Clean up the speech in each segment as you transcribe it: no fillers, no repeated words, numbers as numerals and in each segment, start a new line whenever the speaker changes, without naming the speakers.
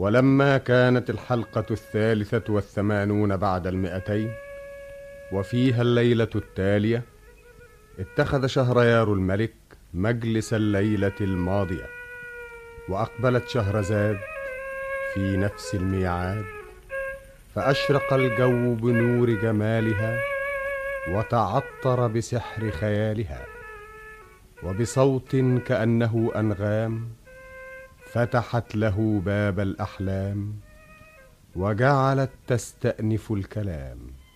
ولما كانت الحلقة 83 بعد 200 وفيها الليلة التالية، اتخذ شهريار الملك مجلس الليلة الماضية، وأقبلت شهرزاد في نفس الميعاد، فأشرق الجو بنور جمالها وتعطر بسحر خيالها، وبصوت كأنه أنغام فتحت له باب الأحلام وجعلت تستأنف الكلام.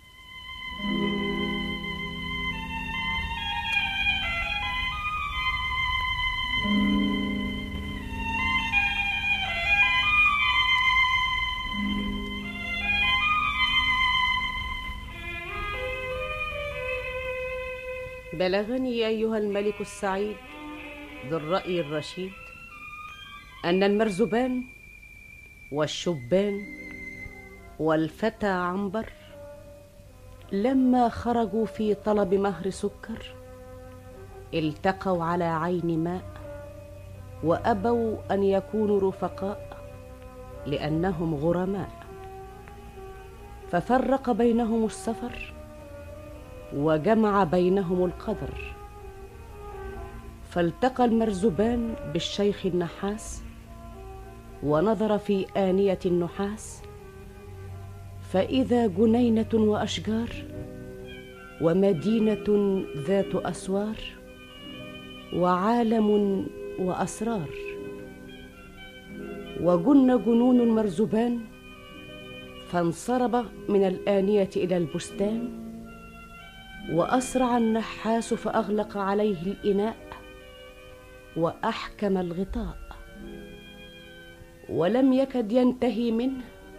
بلغني أيها الملك السعيد ذو الرأي الرشيد أن المرزبان والشبان والفتى عنبر لما خرجوا في طلب مهر سكر التقوا على عين ماء، وأبوا أن يكونوا رفقاء لأنهم غرماء، ففرق بينهم السفر وجمع بينهم القدر. فالتقى المرزبان بالشيخ النحاس ونظر في آنية النحاس، فإذا جنينة وأشجار ومدينة ذات أسوار وعالم وأسرار. وجن جنون المرزبان فانصرب من الآنية إلى البستان، وأسرع النحاس فأغلق عليه الإناء وأحكم الغطاء، ولم يكد ينتهي منه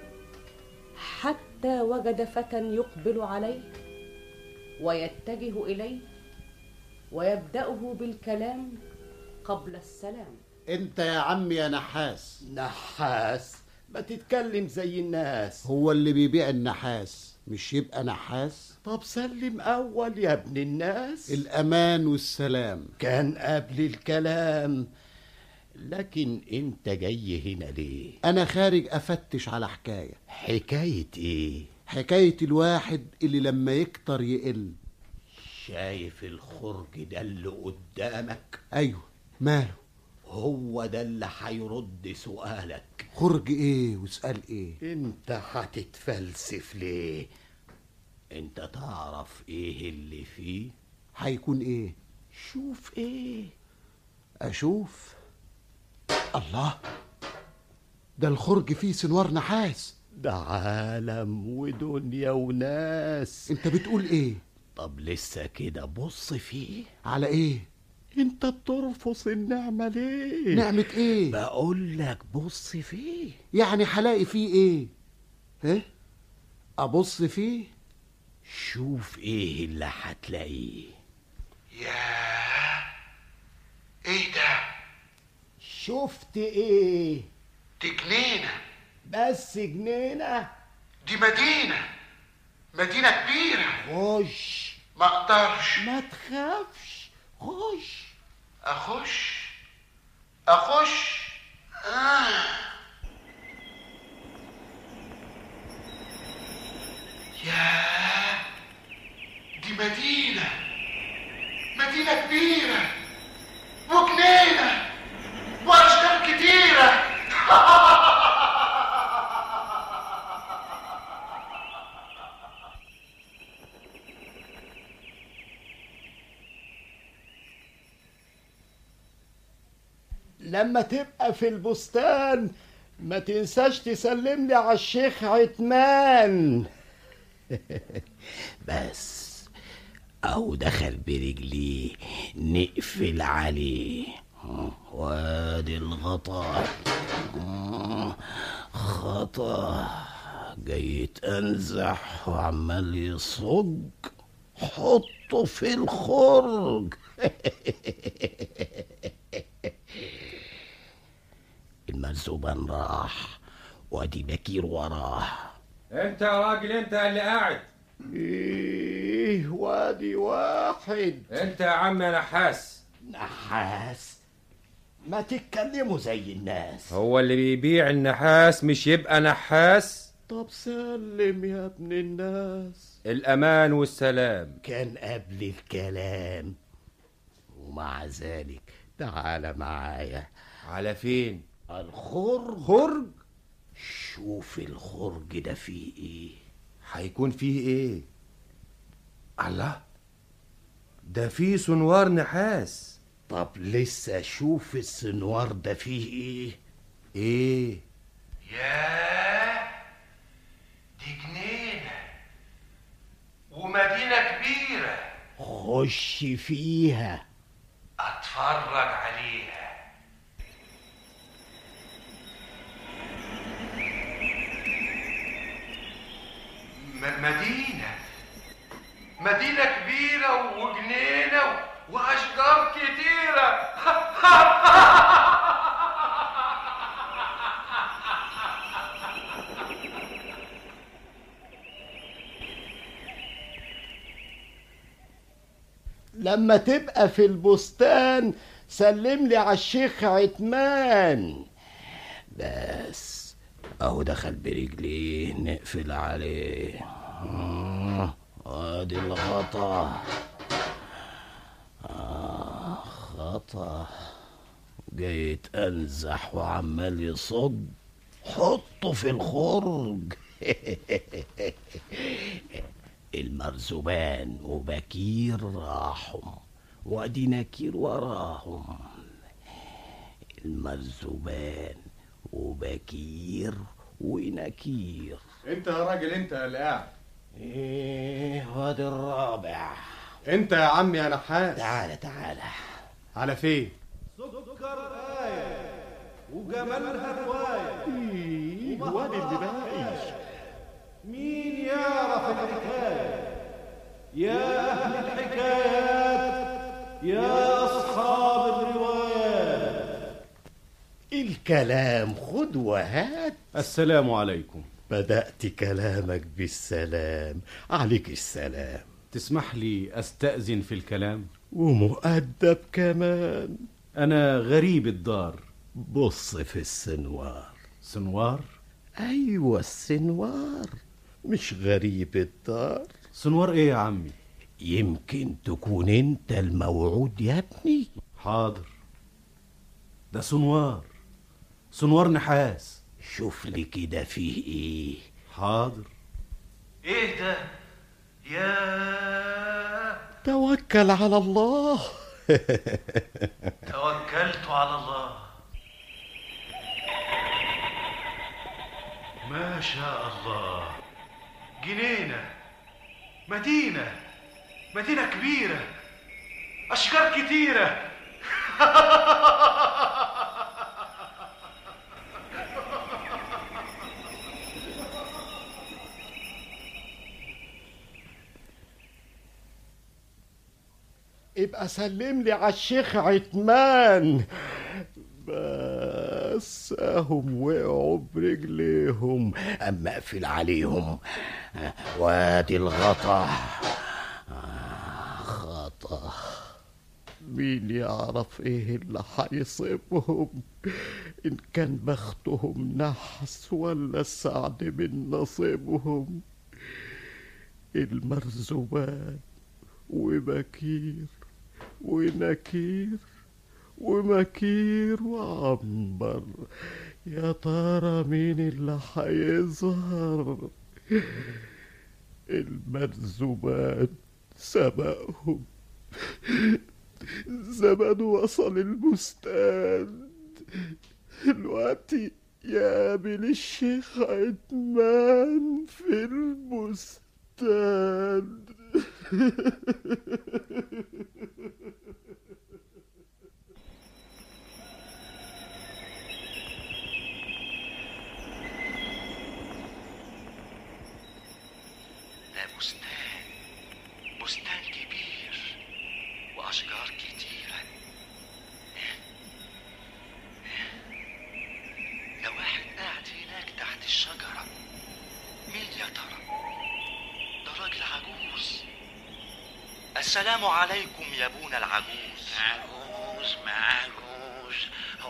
حتى وجد فتى يقبل عليه ويتجه إليه ويبدأه بالكلام قبل السلام.
انت يا عم يا نحاس.
نحاس؟ ما تتكلم زي الناس.
هو اللي بيبيع النحاس مش يبقى نحاس؟
طب سلم أول يا ابن الناس.
الأمان والسلام
كان قبل الكلام. لكن انت جاي هنا ليه؟
أنا خارج أفتش على حكاية.
حكاية ايه؟
حكاية الواحد اللي لما يكتر يقل.
شايف الخرج ده اللي قدامك؟
أيوه، ماله؟
هو ده اللي هيرد سؤالك.
خرج ايه واسأل ايه؟
انت هتتفلسف ليه؟ انت تعرف ايه اللي فيه؟
هيكون ايه؟
شوف ايه؟
اشوف؟ الله، ده الخرج فيه سنوار نحاس.
ده عالم ودنيا وناس.
انت بتقول ايه؟
طب لسه كده بص فيه.
على ايه؟
انت بترفض النعمة ليه؟
نعمة ايه؟
بقول لك بص فيه.
يعني هلاقي فيه ايه؟ ايه؟ ابص فيه؟
شوف ايه اللي هتلاقيه.
ياه، ايه ده؟
شفت ايه؟
دي جنينة.
بس جنينة؟
دي مدينة كبيرة.
خش.
ما اقدرش.
ما تخافش، خش.
اخش. ياه، دي مدينة كبيرة وجنينة واشجار كتيرة.
لما تبقى في البستان ما تنساش تسلم لي على الشيخ عتمان. بس او دخل برجليه نقفل عليه. وادي الغطا. خطا جاي يتنزح وعمال يصج. حطه في الخرج. المرزوبان راح وادي بكير وراه.
انت يا راجل، انت اللي قاعد.
ايه وادي واحد.
انت يا عم يا نحاس.
نحاس؟ ما تتكلموا زي الناس.
هو اللي بيبيع النحاس مش يبقى نحاس؟
طب سلم يا ابن الناس.
الأمان والسلام
كان قبل الكلام. ومع ذلك تعال معايا.
على فين؟
الخرج.
خرج؟
شوف الخرج ده فيه ايه.
هيكون فيه ايه؟ الله، ده فيه سنوار نحاس.
طب لسه شوف السنوار ده فيه ايه.
ايه؟
ياه، دي جنينة ومدينة كبيرة.
خش فيها
اتفرج عليها. مدينة كبيرة وجنينة وأشجار كتيرة.
لما تبقى في البستان سلم لي على الشيخ عتمان. بس اهو دخل برجليه، نقفل عليه. ادي الغطا. خطا جاي يتأنزح وعمال يصد. حطه في الخرج. المرزبان وبكير راحوا وادي نكير وراهم. المرزبان وبكير ونكير.
انت يا راجل، انت اللي قاعد.
ايه وادي الرابع.
انت يا عم يا نحاس.
تعالى
على فين؟
سكر آية وجمالها رواية.
ايه وادي اللي باقي.
مين يعرف الحكاية؟ يا أهل الحكايات، يا أصحاب الروايات.
الكلام خد وهات.
السلام عليكم.
بدأت كلامك بالسلام. عليك السلام.
تسمح لي أستأذن في الكلام؟
ومؤدب كمان.
أنا غريب الدار.
بص في السنوار.
سنوار؟
أيوة السنوار، مش غريب الدار.
سنوار إيه يا عمي؟
يمكن تكون أنت الموعود يا ابني.
حاضر. ده سنوار نحاس.
شوف لي كده فيه إيه.
حاضر.
ايه ده؟ يا
توكل على الله.
توكلت على الله. ما شاء الله، جنينة، مدينة كبيرة، أشجار كتيرة.
ابقى سلم لي على الشيخ عتمان. بس اهم وقعوا برجليهم. اما اقفل عليهم. وادي الغطا. خطا. مين يعرف ايه اللي هيصيبهم؟ ان كان بختهم نحس ولا السعد من نصيبهم. المرزبان وبكير ونكير ومكير وعنبر. يا ترى مين اللي هيظهر؟ المرزبان سبقهم. زمن وصل البستان. دلوقتي يقابل الشيخ عتمان في البستان.
ده بستان كبير وأشجار كتيرة. ده واحد قاعد هناك تحت الشجرة. مين يا ترى؟ ده راجل عجوز. السلام عليكم يا ابونا العجوز.
عجوز ما عجوز،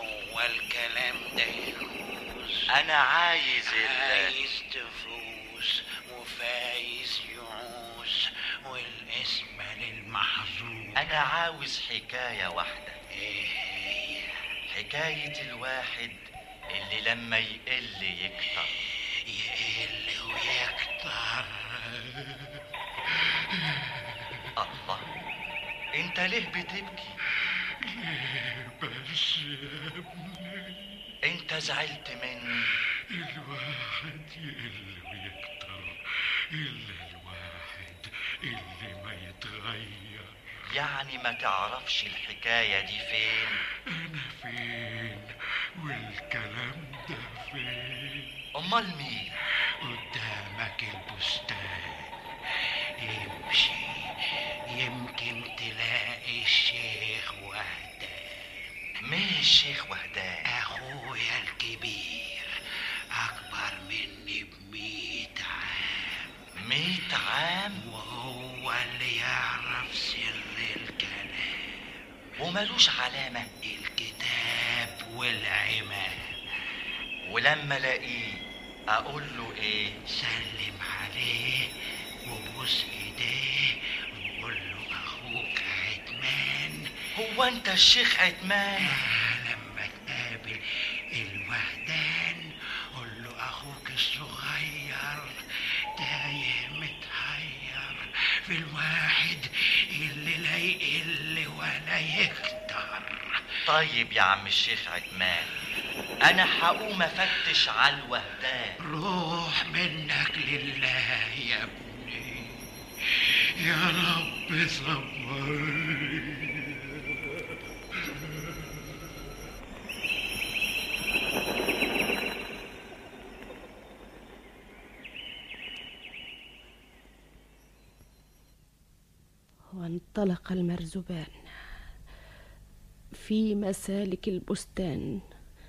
ده يفوز.
انا عايز
عايز تفوز وفايز يعوز والاسم للمحظوظ.
انا عاوز حكاية واحدة.
ايه هي؟
حكاية الواحد اللي لما يقل يكتر.
يقل ويكتر.
الله، انت ليه بتبكي؟
بس يا ابني
انت زعلت مني؟
الواحد يقل ويكتر إلا الواحد اللي ما يتغير.
يعني ما تعرفش الحكاية دي فين؟
أنا فين والكلام ده فين؟
امال مين؟
قدامك البستان، امشي يمكن تلاقي الشيخ وهدان.
مين الشيخ وهدان؟
أخويا الكبير، أكبر مني ب100 عام.
100 عام؟
وهو اللي يعرف سر الكلام
وملوش علامة؟
الكتاب والعمامة.
ولما الاقيه اقول له ايه؟
سلم عليه وبوس ايديه وقول له اخوك عتمان.
هو انت الشيخ عتمان؟
لما تقابل الوهدان قول له اخوك الصغير تايه متحير في الواحد اللي لا يقل ولا يكتر.
طيب يا عم الشيخ عتمان، انا هقوم افتش على الوهدان.
روح منك لله يا ابني، يا رب صبرني.
وانطلق المرزبان في مسالك البستان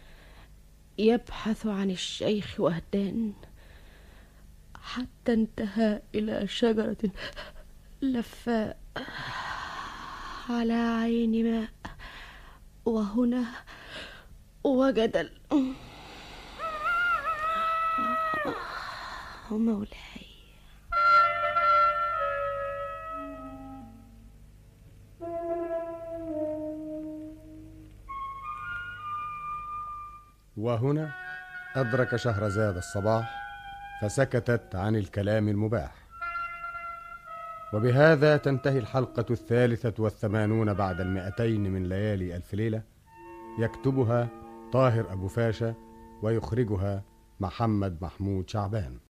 يبحث عن الشيخ وهدان، حتى انتهى إلى شجرة لفاء على عين ماء، وهنا وجد مولاي.
وهنا أدرك شهرزاد الصباح فسكتت عن الكلام المباح. وبهذا تنتهي الحلقة 83 بعد 200 من ليالي ألف ليلة. يكتبها طاهر أبو فاشا ويخرجها محمد محمود شعبان.